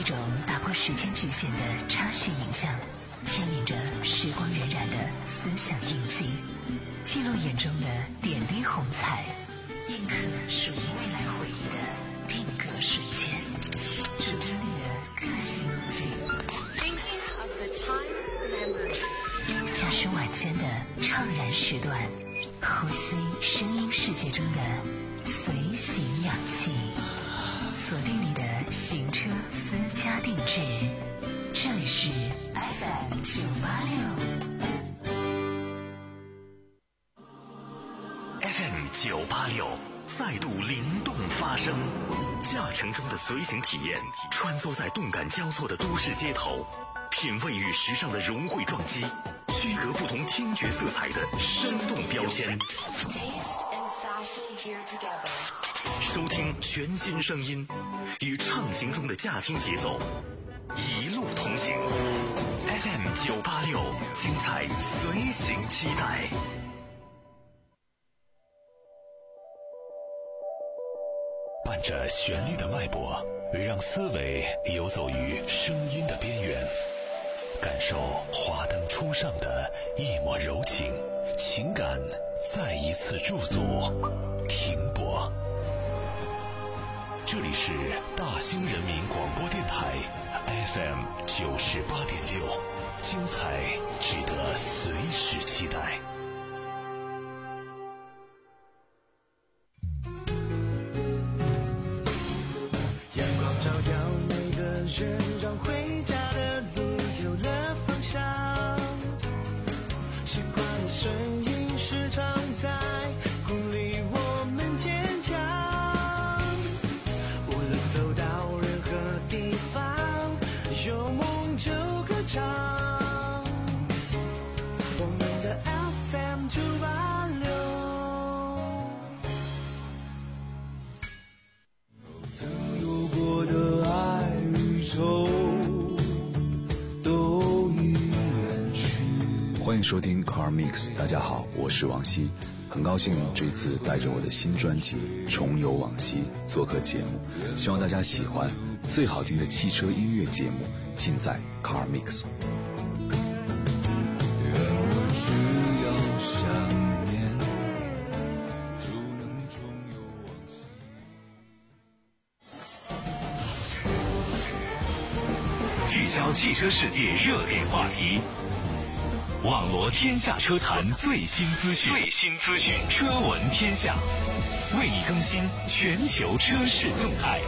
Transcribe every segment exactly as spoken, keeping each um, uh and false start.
种打破时间局限的插叙影像，牵引着时光荏苒的思想印记，记录眼中的点滴红彩，印刻属于未来回忆的定格瞬间，主张你的个性路径。驾驶晚间的怅然时段，呼吸声音世界中的随行氧气，锁定你的行车私家定制，这里是 F M 九八六 F M 九八六再度灵动发声，驾乘中的随行体验，穿梭在动感交错的都市街头，品味与时尚的融汇撞击，区隔不同听觉色彩的生动标签，收听全新声音，与畅行中的驾听节奏一路同行。 F M 九八六精彩随行期待。伴着旋律的脉搏，让思维游走于声音的边缘，感受华灯初上的一抹柔情，情感再一次驻足停泊。这里是大兴人民广播电台 F M 九十八点六，精彩值得随时期待。 阳光照耀每个人，让回家的路有了方向。习惯的声音时常在鼓励我们坚强。无论走到任何地方，有梦就歌唱。我们的 F M 九八六。曾有过的爱与愁都已远去。 欢迎收听 Car Mix， 大家好，我是王希，很高兴这次带着我的新专辑《重游往昔》做客节目，希望大家喜欢。最好听的汽车音乐节目尽在 Car Mix。 愿我只要想念，就能重游往昔。 聚焦汽车世界热点话题，网罗天下车坛最新资讯，最新资讯，车闻天下，为你更新全球车市动态。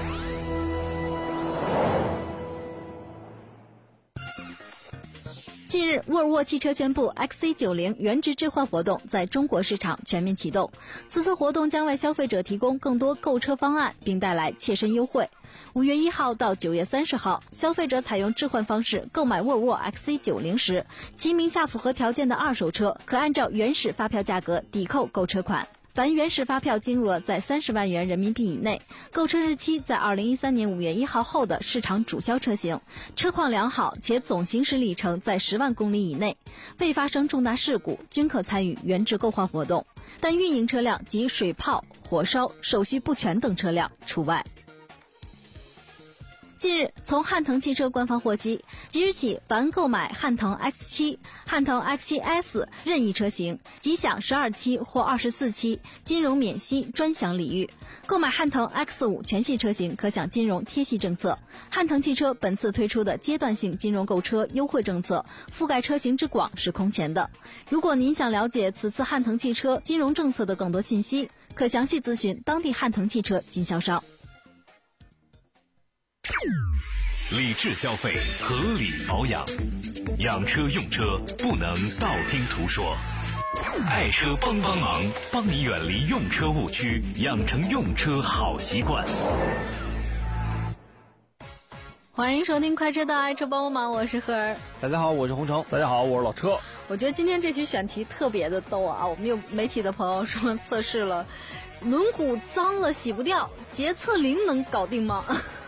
近日，沃尔沃汽车宣布 X C 九十 原值置换活动在中国市场全面启动。此次活动将为消费者提供更多购车方案，并带来切身优惠。五月一号到九月三十号，消费者采用置换方式购买沃尔沃 X C 九十 时，其名下符合条件的二手车可按照原始发票价格抵扣购车款。凡原始发票金额在三十万元人民币以内，购车日期在二零一三年五月一号后的市场主销车型，车况良好且总行驶里程在十万公里以内，未发生重大事故，均可参与原值购换活动，但运营车辆及水泡、火烧、手续不全等车辆除外。近日，从汉腾汽车官方获悉，即日起，凡购买汉腾 X 七、汉腾 X 七 S 任意车型，即享十二期或二十四期金融免息专享礼遇；购买汉腾 X 五 全系车型，可享金融贴息政策。汉腾汽车本次推出的阶段性金融购车优惠政策，覆盖车型之广是空前的。如果您想了解此次汉腾汽车金融政策的更多信息，可详细咨询当地汉腾汽车经销商。 理智消费，合理保养，养车用车不能道听途说。爱车帮帮忙，帮你远离用车误区，养成用车好习惯。 欢迎收听快车道爱车帮帮忙，我是何儿。 大家好，我是洪城。大家好，我是老车。 我觉得今天这期选题特别的逗啊！我们有媒体的朋友说测试了轮毂脏了洗不掉，洁厕灵能搞定吗？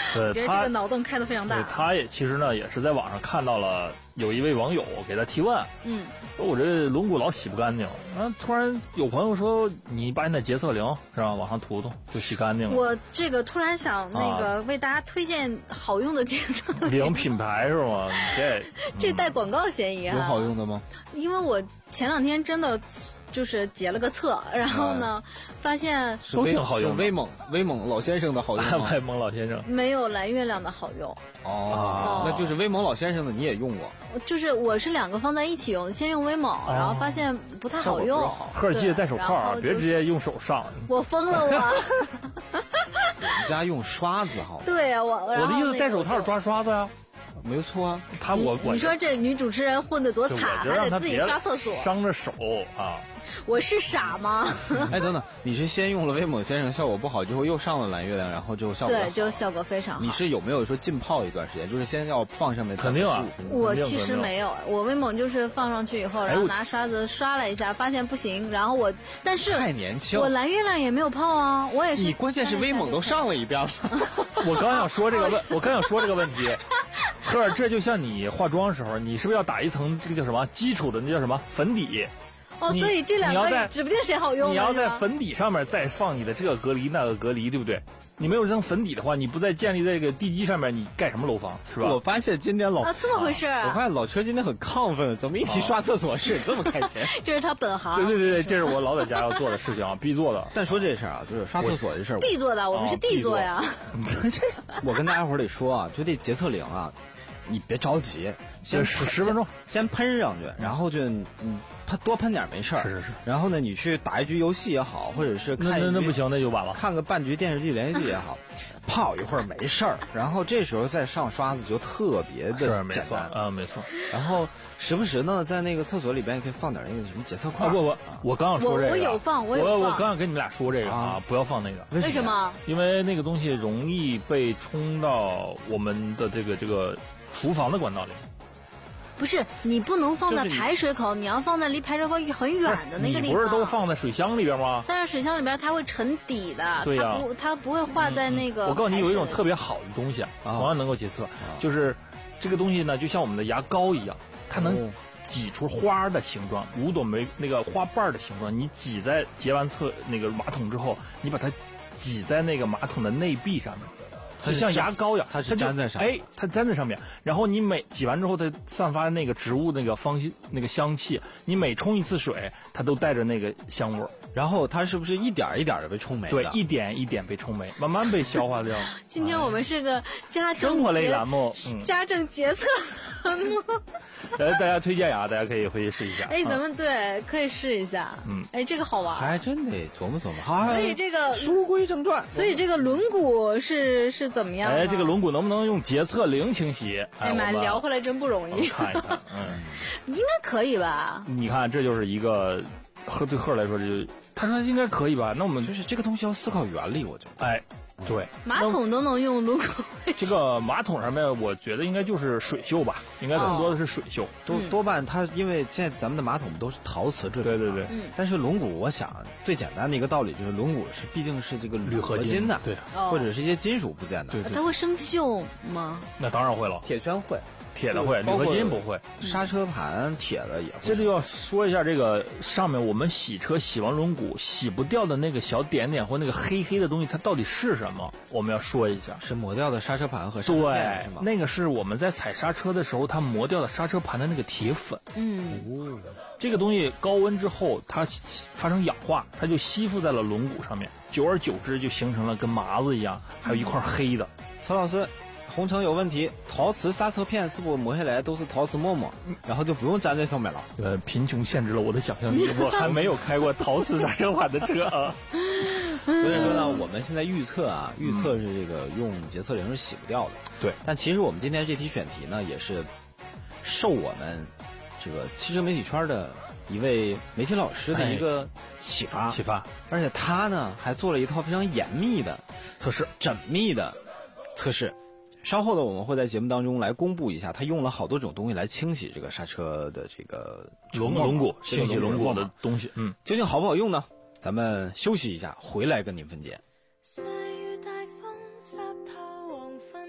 我觉得这个脑洞开得非常大。 对，他也其实呢也是在网上看到了有一位网友给他提问， 嗯， 说我这轮毂老洗不干净，啊，突然有朋友说你把你的洁厕灵是吧往上涂涂就洗干净了。 我这个突然想那个为大家推荐好用的洁厕灵品牌是吗？这这带广告嫌疑啊！ 有好用的吗？ 因为我前两天真的就是洁了个厕，然后呢，发现都挺好用的。 是威猛威猛老先生的好用吗？ 威猛老先生没有蓝月亮的好用。 哦，那就是威猛老先生的你也用过？ 就是我是两个放在一起用，先用威猛，然后发现不太好用。 赫尔记得戴手套啊，别直接用手上。 我疯了我！ 我们家用刷子好。 对呀，我我的意思戴手套抓刷子呀。 没有错啊， 他我我你说这女主持人混得多惨，还得自己刷厕所， 伤着手啊！ 我是傻吗？ 哎，等等，你是先用了威猛先生效果不好，之后又上了蓝月亮，然后之后效果对，就效果非常好。 你是有没有说浸泡一段时间？就是先要放上面？ 肯定啊， 我其实没有，我威猛就是放上去以后，然后拿刷子刷了一下，发现不行，然后我但是太年轻， 我蓝月亮也没有泡啊，我也是。 你关键是威猛都上了一遍了。 我刚想说这个问，我刚想说这个问题。赫尔，这就像你化妆的时候，你是不是要打一层这个叫什么基础的那叫什么粉底？ 哦，所以这两个指不定谁好用。 你要在粉底上面再放你的这个隔离那个隔离，对不对？你没有这层粉底的话，你不再建立在这个地基上面，你盖什么楼房是吧？ 我发现今天老啊这么回事啊！ 我发现老车今天很亢奋，怎么一提刷厕所是这么开心？ 这是他本行。 对对对对，这是我老在家要做的事情啊，必做的。 但说这事儿啊，就是刷厕所这事儿， 必做的，我们是地做呀。 我跟大家伙儿得说啊，就这洁厕灵啊。你别着急，先十十分钟， 先喷上去，然后就嗯喷多喷点没事儿。 是是是。 然后呢，你去打一局游戏也好，或者是看那那不行，那就完了。 看个半局电视剧连续剧也好，泡一会儿没事儿，然后这时候再上刷子就特别的简单啊，没错。 然后时不时呢，在那个厕所里边也可以放点那个什么洁厕块。 啊不不，我刚想说这个， 我有放，我有放。我我刚想跟你们俩说这个啊，不要放那个。 为什么？ 因为那个东西容易被冲到我们的这个这个。厨房的管道里， 不是你不能放在排水口，你要放在离排水口很远的那个地方。 你不是都放在水箱里边吗？ 但是水箱里边它会沉底的， 对呀， 它不它不会化在那个。 我告诉你，有一种特别好的东西啊，同样能够洁厕，就是这个东西呢，就像我们的牙膏一样，它能挤出花的形状，五朵玫那个花瓣的形状。你挤在洁完厕那个马桶之后，你把它挤在那个马桶的内壁上面。它像牙膏一样， 它是粘在上面， 哎，它粘在上面。然后你每挤完之后，它散发那个植物那个芳那个香气。你每冲一次水，它都带着那个香味儿。 然后它是不是一点一点的被冲没？ 对，一点一点被冲没，慢慢被消化掉。 今天我们是个家政生活类栏目， 嗯、家政洁厕栏目。 来，大家推荐呀，大家可以回去试一下。 哎，咱们对可以试一下。 嗯， 哎，这个好玩， 还真得琢磨琢磨。好， 所以这个书归正传， 所以这个轮毂是是怎么样？ 哎，这个轮毂能不能用洁厕灵清洗？ 哎妈，聊回来真不容易。 看一看，嗯， 应该可以吧？ 你看，这就是一个赫对赫来说，就他说应该可以吧？那我们就是这个东西要思考原理，我觉得。 哎。对， 马桶都能用轮毂。 这个马桶上面，我觉得应该就是水锈吧，应该更多的是水锈。 多多半它因为现在咱们的马桶都是陶瓷制的， 对对对。 嗯。 但是轮毂，我想最简单的一个道理就是轮毂是毕竟是这个铝合金的， 对， 或者是一些金属部件的。 对对。 它会生锈吗？ 那当然会了， 铁圈会。 铁的会，铝合金不会， 刹车盘铁的也会。 这就要说一下这个上面我们洗车洗完轮毂洗不掉的那个小点点或那个黑黑的东西，它到底是什么？我们要说一下， 是磨掉的刹车盘和刹车片是吗？ 那个是我们在踩刹车的时候，它磨掉的刹车盘的那个铁粉。 嗯， 这个东西高温之后，它发生氧化，它就吸附在了轮毂上面，久而久之就形成了跟麻子一样，还有一块黑的。 曹老师。红尘有问题，陶瓷刹车片是不是磨下来都是陶瓷沫沫，然后就不用粘在上面了？ 呃，贫穷限制了我的想象力，我还没有开过陶瓷刹车盘的车啊。 所以说呢，我们现在预测啊，预测是这个用洁厕灵是洗不掉的。 对， 但其实我们今天这题选题呢，也是受我们这个汽车媒体圈的一位媒体老师的一个启发， 启发。 而且他呢还做了一套非常严密的测试， 缜密的测试。稍后呢，我们会在节目当中来公布一下，他用了好多种东西来清洗这个刹车的这个轮轮毂，清洗轮毂的东西，嗯， 究竟好不好用呢？咱们休息一下，回来跟您分解。 細雨大風濕透黃昏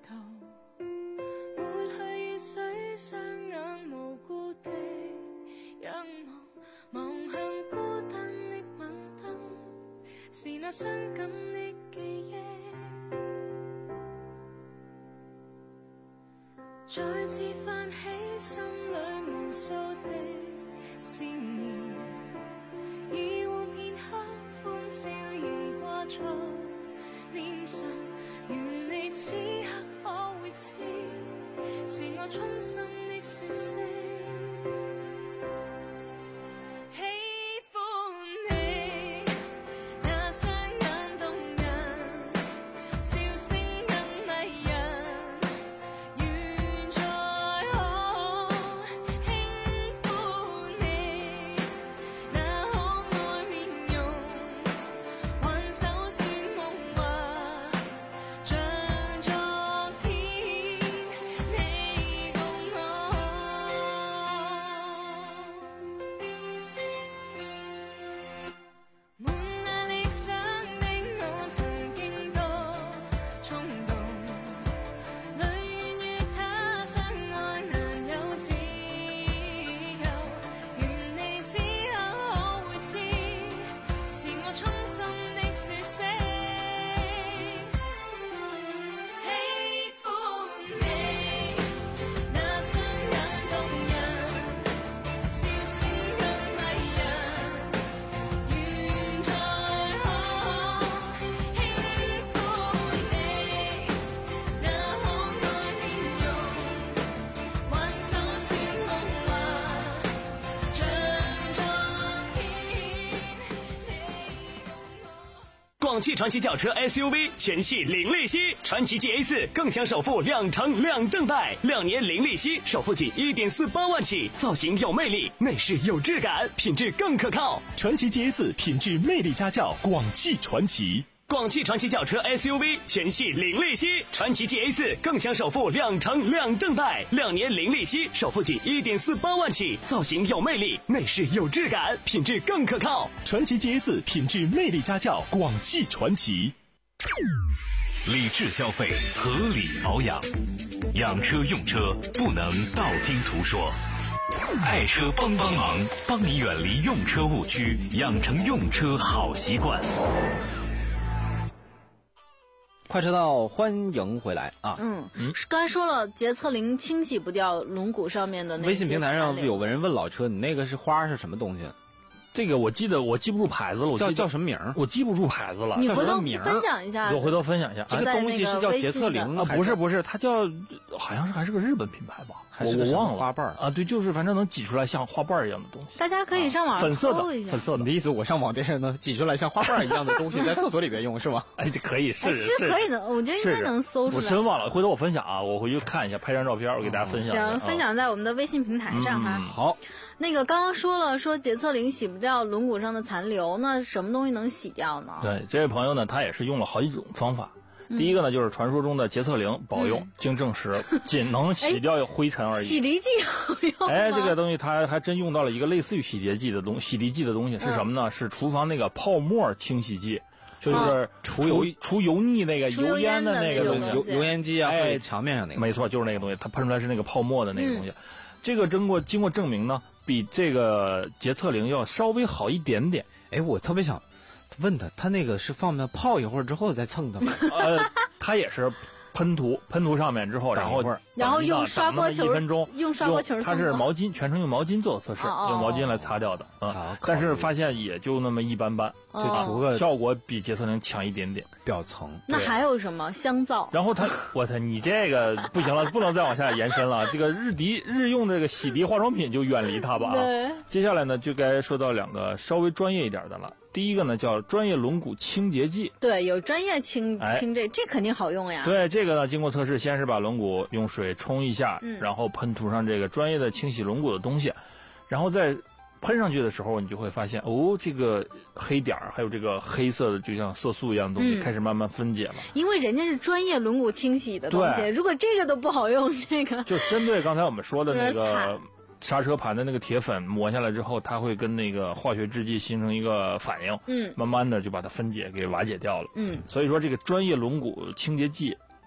途，抹去雨水，雙眼無辜地仰望，望向孤單的晚燈，是那傷感的記憶，再次泛起心裏無數的思念，已換片刻歡笑仍掛在臉上，願你此刻可會知，是我衷心的說聲喜歡你，那雙眼動人，笑聲更迷人，願再可輕撫你，那可愛面容，還就算夢話，像昨天你共我。滿那理想的我曾經多衝動，淚願與他相愛難有自由，願你此刻可會知，是我衷心的說聲喜歡你，那雙眼動人，笑聲更迷人，願再可輕撫你，那可愛面容，還就算夢話，像昨天你共我。 廣汽傳祺轎車 S U V 全系零利息，傳祺 G A 四更享首付兩成兩證貸，兩年零利息，首付僅一點四八萬起，造型有魅力，內飾有質感，品質更可靠。 傳祺 G A 四品質魅力家教，廣汽傳祺。 廣汽傳祺轎車 S U V 全系零利息，傳祺 G A 四更享首付兩成兩證貸，兩年零利息，首付僅一點四八萬起，造型有魅力，內飾有質感，品質更可靠。 傳祺 G A 四品質魅力家教，廣汽傳祺。理智消費，合理保養，養車用車不能道聽途說。愛車幫幫忙，幫你遠離用車誤區，養成用車好習慣。 快车道，歡迎回來啊！ 嗯，刚才說了，潔廁靈清洗不掉輪毂上面的那些微信平台上殘留有個人問老車，你那個是花是什麼東西？ 这个我記得我記不住牌子了，我記叫得叫什麼名兒？ 我記不住牌子了。 你回頭叫什麼名兒分享一下， 我回頭分享一下。 這個東西是叫潔廁靈啊，不是不是，它叫好像是還是個日本品牌吧， 還是個什麼我我忘了花瓣兒啊，对，就是反正能擠出來像花瓣兒一樣的東西。 大家可以上網粉色的搜一下。 粉色的你的意思我上網電視能擠出來像花瓣一樣的東西，在廁所裡邊用是嗎？ 哎，這可以哎， 是其實可以的，我覺得應該能搜出來。 我真忘了，回頭我分享啊，我回去看一下，拍張照片，我給大家分享一下。 行，分享在我們的微信平台上哈。 好， 那個剛剛說了，說潔廁靈洗不掉輪毂上的殘留，那什麼東西能洗掉呢？ 對，這位朋友呢，他也是用了好幾種方法。第一個呢，就是傳說中的潔廁靈保用，經證實僅能洗掉灰塵而已。 洗滌劑好用嗎？ 哎，這個東西它還真用到了一個類似於洗潔劑的東洗滌劑的東西，是什麼呢？是廚房那個泡沫清洗劑，就是除油除油膩那個油煙的那個東西， 油油煙機啊， 哎， 或者牆面上那個， 沒錯，就是那個東西，它噴出來是那個泡沫的那個東西。這個經過經過證明呢，比這個潔廁靈要稍微好一點點。 哎，我特別想問他，他那個是放那泡一會兒之後再蹭的嗎？ 呃，他也是噴塗，噴塗上面之後，然後然後用刷鍋球， 一分鐘， 用刷鍋球， 它是毛巾，全程用毛巾做的測試， 哦、 用毛巾來擦掉的啊、嗯。但是發現也就那麼一般般， 哦、 就除個效果比潔廁靈強一點點， 表層。 那還有什麼香皂？ 然後它，我操，你這個不行了，不能再往下延伸了。這個日滌日用這個洗滌化妝品就遠離它吧啊。 對。 接下來呢，就該說到兩個稍微專業一點的了。第一個呢叫專業輪毂清潔劑， 對，有專業清清這、哎，這肯定好用呀。 對，這個呢經過測試，先是把輪毂用水沖一下， 嗯、 然後噴塗上這個專業的清洗輪毂的東西，然後再噴上去的時候，你就會發現哦，這個黑點兒還有這個黑色的就像色素一樣的東西、嗯、開始慢慢分解了。 因為人家是專業輪毂清洗的東西，如果這個都不好用，這個就針對剛才我們說的那個。剎車盤的那個鐵粉磨下來之後，它會跟那個化學製劑形成一個反應，嗯，慢慢的就把它分解給瓦解掉了，嗯，所以說這個專業輪毂清潔劑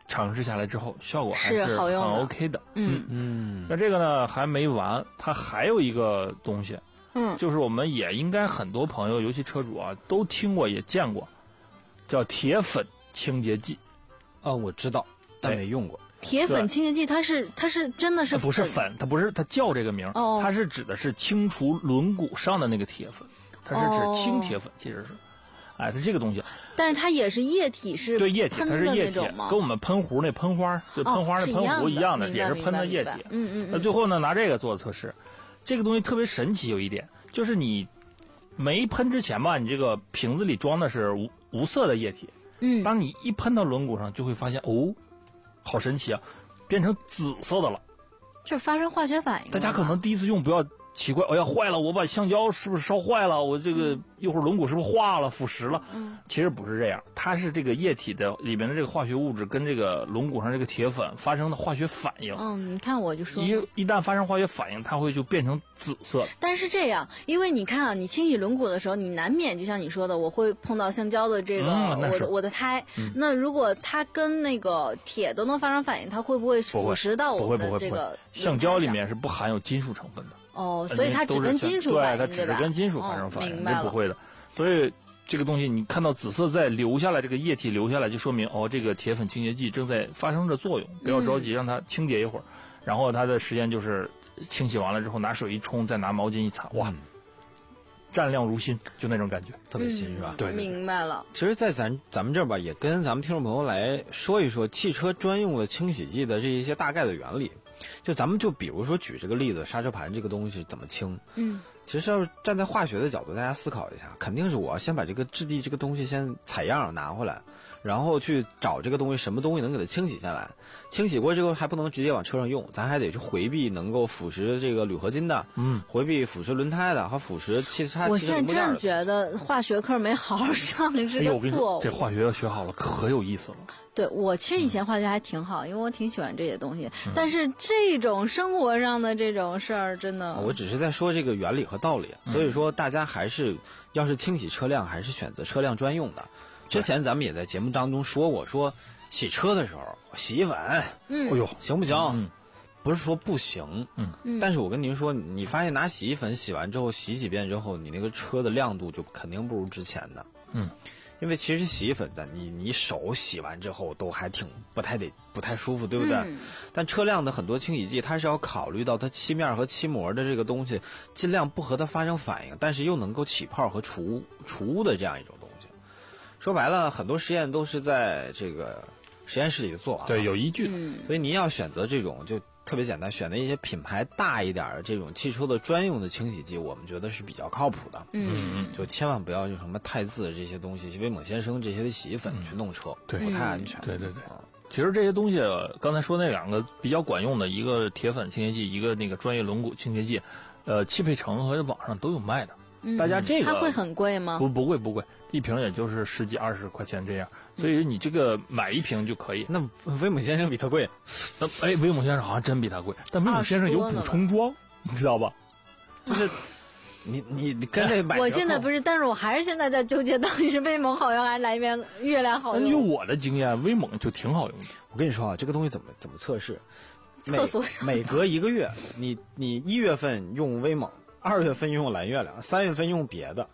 尝试下来之后，效果还是很是好用的 OK 的。 嗯嗯， 那这个呢还没完，它还有一个东西， 嗯， 就是我们也应该很多朋友，尤其车主啊，都听过也见过，叫铁粉清洁剂。 啊，我知道，但没用过。 铁粉清洁剂它是它是真的是它不是粉，它不是它叫这个名， 哦、 它是指的是清除轮毂上的那个铁粉，它是指轻铁粉，其实是，哎，它这个东西。 但是它也是液体，是对液体，它是液体，跟我们喷壶那喷花，对喷花那喷壶一样的，也是喷的液体。 嗯嗯。 那最后呢，拿这个做测试，这个东西特别神奇，有一点就是你没喷之前吧，你这个瓶子里装的是无无色的液体， 嗯， 当你一喷到轮毂上，就会发现哦，好神奇啊！变成紫色的了， 这发生化学反应。 大家可能第一次用不要奇怪，哎呀坏了，我把橡胶是不是烧坏了？我这个一会儿轮毂是不是化了、腐蚀了？ 嗯， 其实不是这样，它是这个液体的里面的这个化学物质跟这个轮毂上这个铁粉发生的化学反应。 嗯，你看我就说， 一一旦发生化学反应，它会就变成紫色。 但是这样，因为你看啊，你清洗轮毂的时候，你难免就像你说的，我会碰到橡胶的这个、 嗯、 我的我的胎、嗯。那如果它跟那个铁都能发生反应，它会不会腐蚀到我们的这个？ 橡胶里面是不含有金属成分的。 哦，所以它只跟金属反应， 对，它只是跟金属发生反应， 这、 哦、不会的。所以这个东西你看到紫色再流下来，这个液体流下来，就说明哦，这个铁粉清洁剂正在发生着作用。不要着急，让它清洁一会儿，嗯、然后它的时间就是清洗完了之后拿水一冲，再拿毛巾一擦，哇，嗯、湛亮如新，就那种感觉， 特别新、嗯、是吧？ 对， 明白了。 其实，在咱咱们这儿吧，也跟咱们听众朋友来说一说汽车专用的清洗剂的这一些大概的原理。就咱们就比如说举这个例子，刹车盘这个东西怎么清？ 嗯， 其实要是站在化学的角度，大家思考一下，肯定是我要先把这个质地这个东西先采样拿回来，然后去找这个东西什么东西能给它清洗下来。清洗过之后还不能直接往车上用，咱还得去回避能够腐蚀这个铝合金的， 嗯， 回避腐蚀轮胎的和腐蚀汽车。 我现在真的觉得化学课没好好上是个错误。 这化学要学好了可有意思了。 对，我其实以前化学还挺好，因为我挺喜欢这些东西。嗯、但是这种生活上的这种事儿，真的， 我只是在说这个原理和道理。所以说，大家还是要是清洗车辆，还是选择车辆专用的。之前咱们也在节目当中说过，说洗车的时候洗衣粉， 嗯， 哎呦，行不行？ 嗯， 不是说不行， 嗯， 但是我跟您说，你发现拿洗衣粉洗完之后，洗几遍之后，你那个车的亮度就肯定不如之前的， 嗯。 因为其实洗衣粉的你你手洗完之后都还挺不太得不太舒服，对不对？ 嗯、 但车辆的很多清洗剂，它是要考虑到它漆面和漆膜的这个东西，尽量不和它发生反应，但是又能够起泡和除除污的这样一种东西。说白了，很多实验都是在这个实验室里做完， 对，有依据的。 嗯、 所以您要选择这种就特别简单，选择一些品牌大一点的这种汽车的专用的清洗剂，我们觉得是比较靠谱的。 嗯嗯， 就千万不要用什么汰渍这些东西，威猛先生这些的洗衣粉去弄车， 对、 不太安全。 对对对。其实这些东西，刚才说那两个比较管用的，一个铁粉清洁剂，一个那个专业轮毂清洁剂，呃，汽配城和网上都有卖的。 嗯、 大家这个它会很贵吗？ 不，不贵不贵，一瓶也就是十几二十块钱这样，所以你这个买一瓶就可以。 那威猛先生比它贵， 那哎，威猛先生好像真比它贵，但威猛先生有补充装，你知道吧？就是你你你跟那买， 我现在不是，但是我还是现在在纠结，到底是威猛好用还是来源月亮好用？ 用我的经验，威猛就挺好用的。 我跟你说啊，这个东西怎么怎么测试？ 厕所每隔一个月，你你一月份用威猛，二月份用蓝月亮，三月份用别的。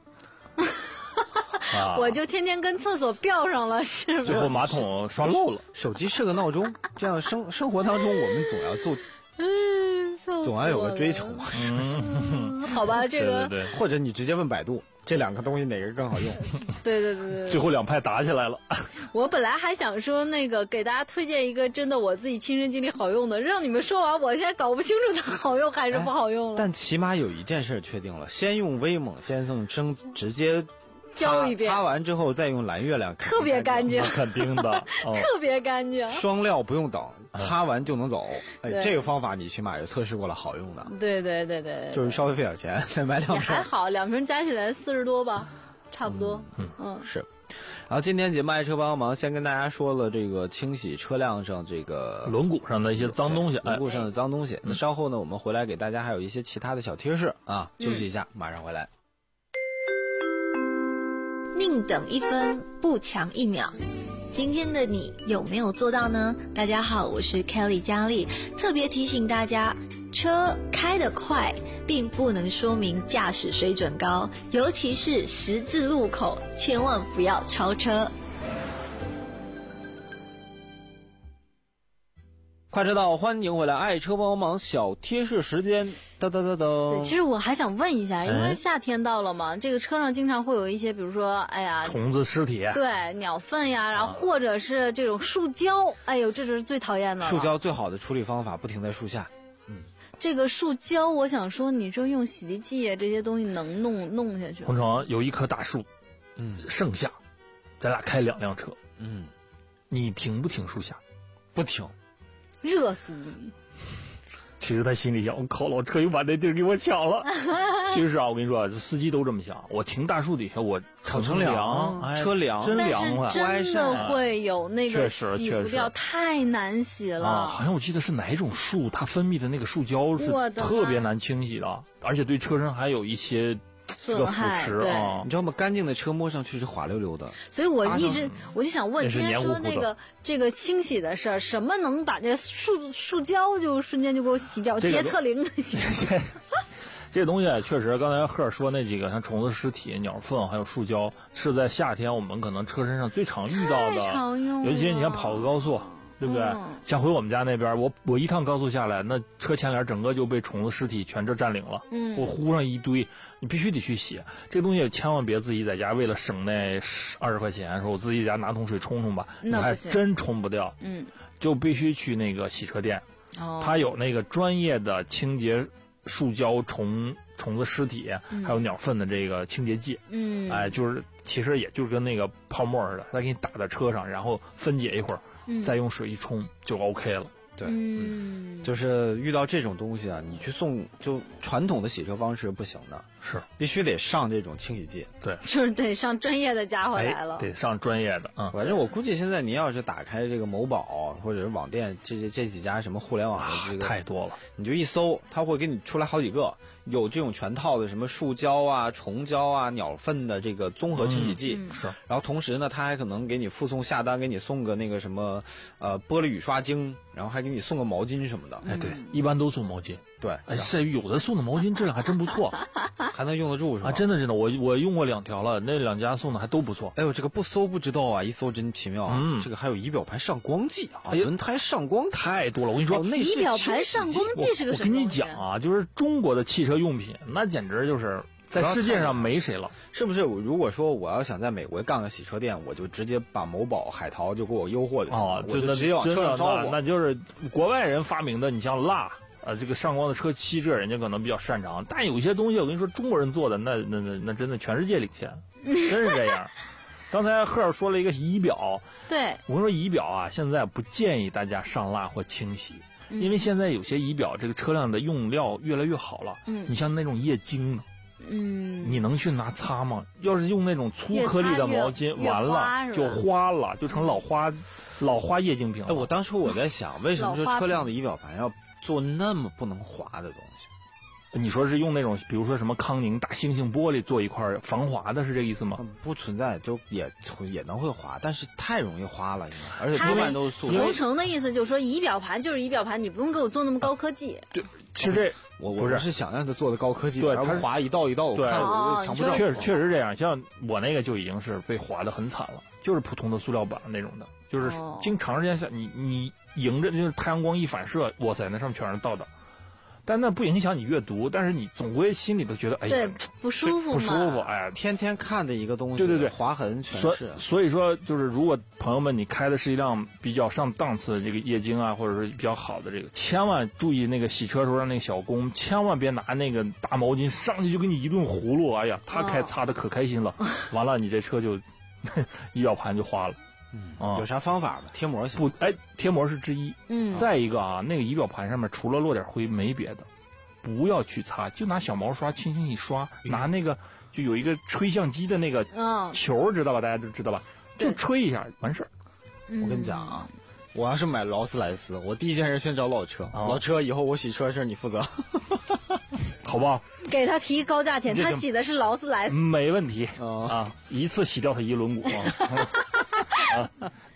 啊、 我就天天跟厕所吊上了，是吗？ 最后马桶刷漏了。 手机设个闹钟，这样生生活当中我们总要做， 嗯， 总要有个追求嘛。 嗯，好吧，这个对对对， 或者你直接问百度，这两个东西哪个更好用？ 对对对对。 最后两派打起来了。 我本来还想说那个给大家推荐一个真的我自己亲身经历好用的，让你们说完，我现在搞不清楚它好用还是不好用了。 哎、但起码有一件事确定了，先用威猛先生生直接。 浇一遍， 擦完之后再用蓝月亮， 特别干净， 肯定的， 哦、特别干净。 双料不用等，擦完就能走。 嗯、 哎，这个方法你起码也测试过了，好用的。 对对对 对, 对， 就是稍微费点钱，再买两瓶。 也还好，两瓶加起来四十多吧，差不多。 嗯嗯， 是。然后今天节目爱车帮忙，先跟大家说了这个清洗车辆上这个轮毂上的一些脏东西， 轮毂上的脏东西。 哎、 那稍后呢，我们回来给大家还有一些其他的小贴士啊。休息一下，马上回来。 宁等一分，不强一秒。 今天的你有没有做到呢？大家好，我是 Kelly 佳丽，特别提醒大家，车开得快并不能说明驾驶水准高，尤其是十字路口，千万不要超车。 快车道，欢迎回来！爱车帮忙小贴士时间，哒哒哒哒。 对，其实我还想问一下，因为哎夏天到了嘛，这个车上经常会有一些，比如说，哎呀， 虫子尸体， 对，鸟粪呀，然后或者是这种树胶，哎呦，这就是最讨厌的了。 树胶最好的处理方法，不停在树下。 这个树胶，我想说，你说用洗涤剂啊这些东西能弄弄下去吗？ 洪城有一棵大树，嗯，盛夏，咱俩开两辆车， 嗯， 你停不停树下？ 不停。 热死你！ 其实他心里想，我靠，老车又把那地儿给我抢了。其实啊，我跟你说，司机都这么想。我停大树底下，我乘乘凉， 哎、 车凉， 真凉快。 但是真的会有那个洗不掉，太难洗了、 啊。好像我记得是哪种树，它分泌的那个树胶是特别难清洗的，而且对车身还有一些。这个腐蚀啊， 你知道吗？干净的车摸上去是滑溜溜的。 所以我一直我就想问，今天说那个这个清洗的事儿，什么能把这树树胶就瞬间就给我洗掉？洁厕灵行。 这东西确实，刚才赫尔说那几个，像虫子尸体、鸟粪还有树胶，是在夏天我们可能车身上最常遇到的， 常用尤其你像跑个高速。对不对？嗯、像回我们家那边，我我一趟高速下来，那车前脸整个就被虫子尸体全这占领了。嗯，我呼上一堆，你必须得去洗。这个东西千万别自己在家为了省那二十块钱，说我自己家拿桶水冲冲吧， 那还真冲不掉。 嗯， 就必须去那个洗车店， 哦， 它有那个专业的清洁树胶、虫虫子尸体、嗯、还有鸟粪的这个清洁剂。 嗯， 哎，就是其实也就是跟那个泡沫似的，它给你打在车上，然后分解一会儿。再用水一冲就 OK 了。 对，嗯，就是遇到这种东西啊，你去送就传统的洗车方式不行的， 是必须得上这种清洗剂。 对， 就是得上专业的家伙来了， 哎、得上专业的啊。 反正我估计现在您要是打开这个某宝或者是网店，这这这几家什么互联网的这个、 啊、太多了， 你就一搜，它会给你出来好几个。有这种全套的什么树胶啊、虫胶啊、鸟粪的这个综合清洗剂， 嗯、是。 然后同时呢，它还可能给你附送下单，给你送个那个什么呃玻璃雨刷精，然后还给你送个毛巾什么的。 哎，对，一般都送毛巾。 对， 哎，是有的送的毛巾质量还真不错， 还能用得住是吧？ 啊，真的真的，我我用过两条了，那两家送的还都不错。 哎呦，这个不搜不知道啊，一搜真奇妙啊！ 嗯， 这个还有仪表盘上光剂啊， 哎、 轮胎上光太多了。我跟你说， 哦、 仪表盘上光剂是个什么？ 我跟你讲啊，就是中国的汽车用品，那简直就是在世界上没谁了， 是不是？如果说我要想在美国干个洗车店，我就直接把某宝、海淘就给我优货就行了， 哦、 我就直接往车上招呼。 那就是国外人发明的，你像蜡。呃，这个上光的车漆这人家可能比较擅长，但有些东西我跟你说，中国人做的那那那那真的全世界领先，真是这样。刚才赫尔说了一个仪表， 对我跟你说仪表啊，现在不建议大家上蜡或清洗， 嗯、 因为现在有些仪表这个车辆的用料越来越好了。 嗯， 你像那种液晶的， 嗯， 你能去拿擦吗？要是用那种粗颗粒的毛巾，完了就花了，就成老花老花液晶屏了。 哎，我当初我在想，为什么说车辆的仪表盘要做那么不能滑的东西？ 你说是用那种，比如说什么康宁大猩猩玻璃做一块防滑的，是这个意思吗？ 嗯、不存在，就也也能会滑，但是太容易滑了，而且多半都是塑料。 同城的意思就是说，仪表盘就是仪表盘，你不用给我做那么高科技。 对，是这， 我不是是想让它做的高科技， 对， 它滑一道一道，我看我抢不着。 确实确实这样，像我那个就已经是被滑得很惨了，就是普通的塑料板那种的，就是经长时间下，你你迎着就是太阳光一反射，哇塞，那上面全是道道。但那不影响你阅读，但是你总归心里都觉得哎呀， 对，不舒服， 不舒服，哎， 天天看的一个东西， 对对对， 划痕全是。 所, 所以说，就是如果朋友们你开的是一辆比较上档次的这个液晶啊，或者是比较好的这个，千万注意那个洗车时候让那个小工千万别拿那个大毛巾上去就给你一顿葫芦，哎呀，他开擦的可开心了，哦、完了你这车就仪表盘就花了。 嗯，啊、有啥方法吗？贴膜行不？哎，贴膜是之一。 嗯， 再一个啊，那个仪表盘上面除了落点灰没别的。不要去擦，就拿小毛刷轻轻一刷，嗯、拿那个就有一个吹相机的那个球，知道吧？大家都知道吧？就吹一下完事儿。 我跟你讲啊，我要是买劳斯莱斯，我第一件事先找老车，哦、老车以后我洗车的事你负责， 好不好？ 给他提高价钱，他洗的是劳斯莱斯， 没问题、哦、啊！一次洗掉他一轮毂啊！这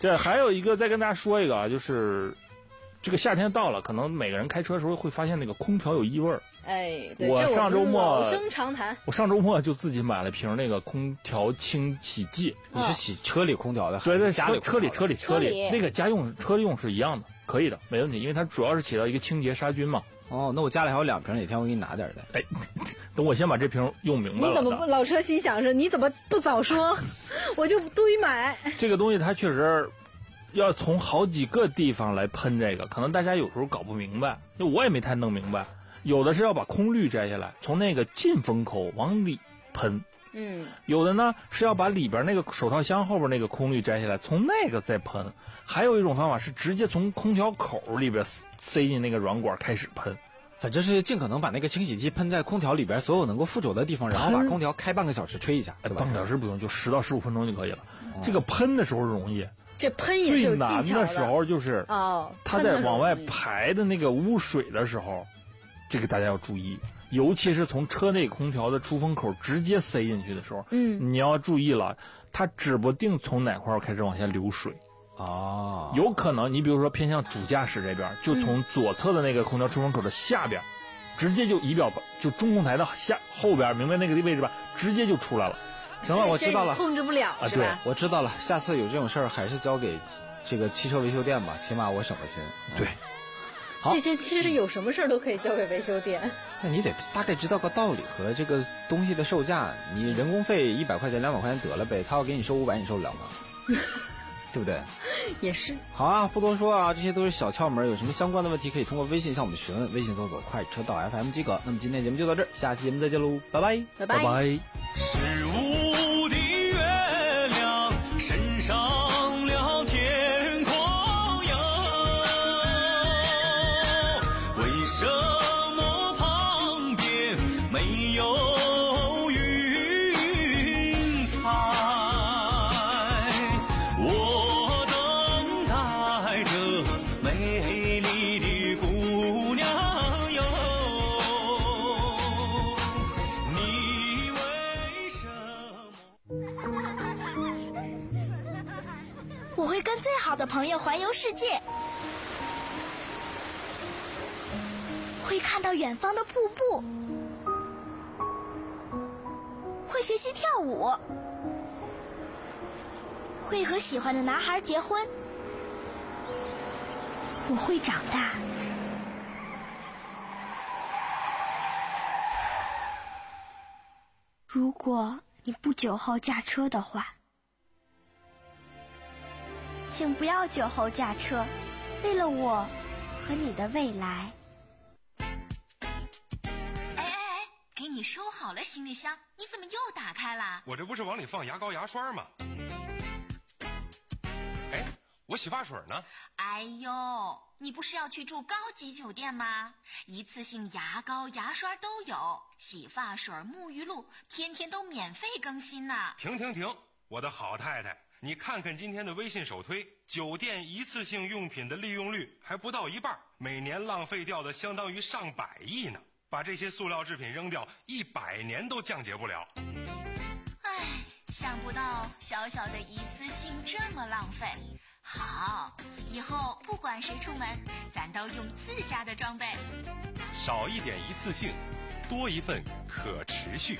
这还有一个，再跟大家说一个啊，就是这个夏天到了，可能每个人开车的时候会发现那个空调有异味儿。 哎，对， 我上周末老生常谈。 我上周末就自己买了瓶那个空调清洗剂。 你是洗车里空调的？ 对对， 家里车里车里车里那个家用车用是一样的，可以的，没问题，因为它主要是起到一个清洁杀菌嘛。 哦，那我家里还有两瓶，哪天我给你拿点的。 哎，等我先把这瓶用明白了。 你怎么不老车心想着你怎么不早说，我就堆买。 这个东西它确实要从好几个地方来喷这个，可能大家有时候搞不明白，就我也没太弄明白。有的是要把空滤摘下来，从那个进风口往里喷。 嗯， 有的呢是要把里边那个手套箱后边那个空滤摘下来，从那个再喷。还有一种方法是直接从空调口里边塞进那个软管开始喷。 反正是尽可能把那个清洗剂喷在空调里边所有能够附着的地方，然后把空调开半个小时吹一下。 哎，半个小时不用，就十到十五分钟就可以了。哦、这个喷的时候容易， 这喷也是有技巧的。 最难的时候就是哦， 它在往外排的那个污水的时候，这个大家要注意。尤其是从车内空调的出风口直接塞进去的时候， 嗯， 你要注意了，它指不定从哪块开始往下流水。 哦， 有可能你比如说偏向主驾驶这边，就从左侧的那个空调出风口的下边，嗯、直接就仪表就中控台的下后边，明白那个位置吧？直接就出来了。 行了，我知道了， 控制不了啊， 是吧？ 对， 我知道了，下次有这种事儿还是交给这个汽车维修店吧，起码我省了心。 对。 这些其实有什么事儿都可以交给维修店， 那你得大概知道个道理和这个东西的售价。你人工费一百块钱、两百块钱得了呗，他要给你收五百，你受得了吗？对不对？ 也是。 好啊，不多说啊，这些都是小窍门。有什么相关的问题可以通过微信向我们询问，微信搜索快车道 F M 即可。那么今天节目就到这儿，下期节目再见喽，拜拜， 拜拜。 拜拜。 十五的月亮升上了天空。什么旁边没有云彩？我等待着美丽的姑娘哟，你为什么？我会跟最好的朋友环游世界。会看到远方的瀑布，会学习跳舞，会和喜欢的男孩结婚。我会长大。如果你不酒后驾车的话，请不要酒后驾车，为了我和你的未来。 给你收好了行李箱，你怎么又打开了？ 我这不是往里放牙膏牙刷吗？哎，我洗发水呢？ 哎呦，你不是要去住高级酒店吗？一次性牙膏牙刷都有，洗发水沐浴露天天都免费更新呢。 停停停，我的好太太，你看看今天的微信首推，酒店一次性用品的利用率还不到一半，每年浪费掉的相当于上百亿呢。把这些塑料制品扔掉，一百年都降解不了。 唉，想不到小小的一次性这么浪费。好，以后不管谁出门，咱都用自家的装备。 少一点一次性，多一份可持续。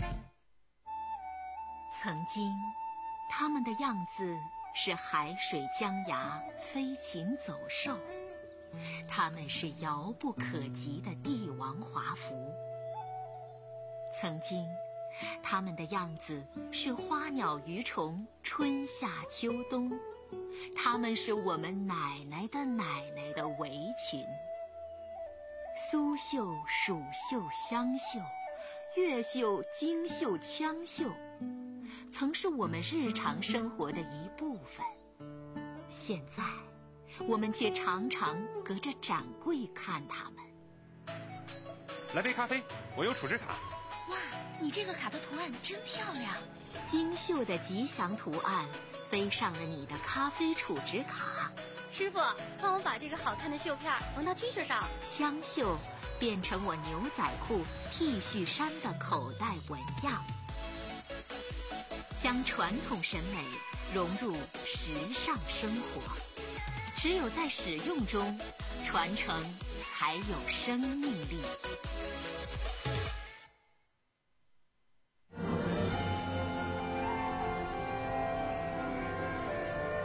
曾经，他们的样子是海水江崖，飞禽走兽。他们是遥不可及的帝王华服。曾经，他们的样子是花鸟鱼虫，春夏秋冬。他们是我们奶奶的奶奶的围裙。苏绣、蜀绣、湘绣，越绣、京绣、羌绣，曾是我们日常生活的一部分。现在我们却常常隔着展柜看他们。 来杯咖啡，我有储值卡。 哇，你这个卡的图案真漂亮，精绣的吉祥图案飞上了你的咖啡储值卡。 师傅，帮我把这个好看的绣片缝到 T 恤上。 羌绣变成我牛仔裤、T 恤衫的口袋纹样，将传统审美融入时尚生活。只有在使用中，传承才有生命力。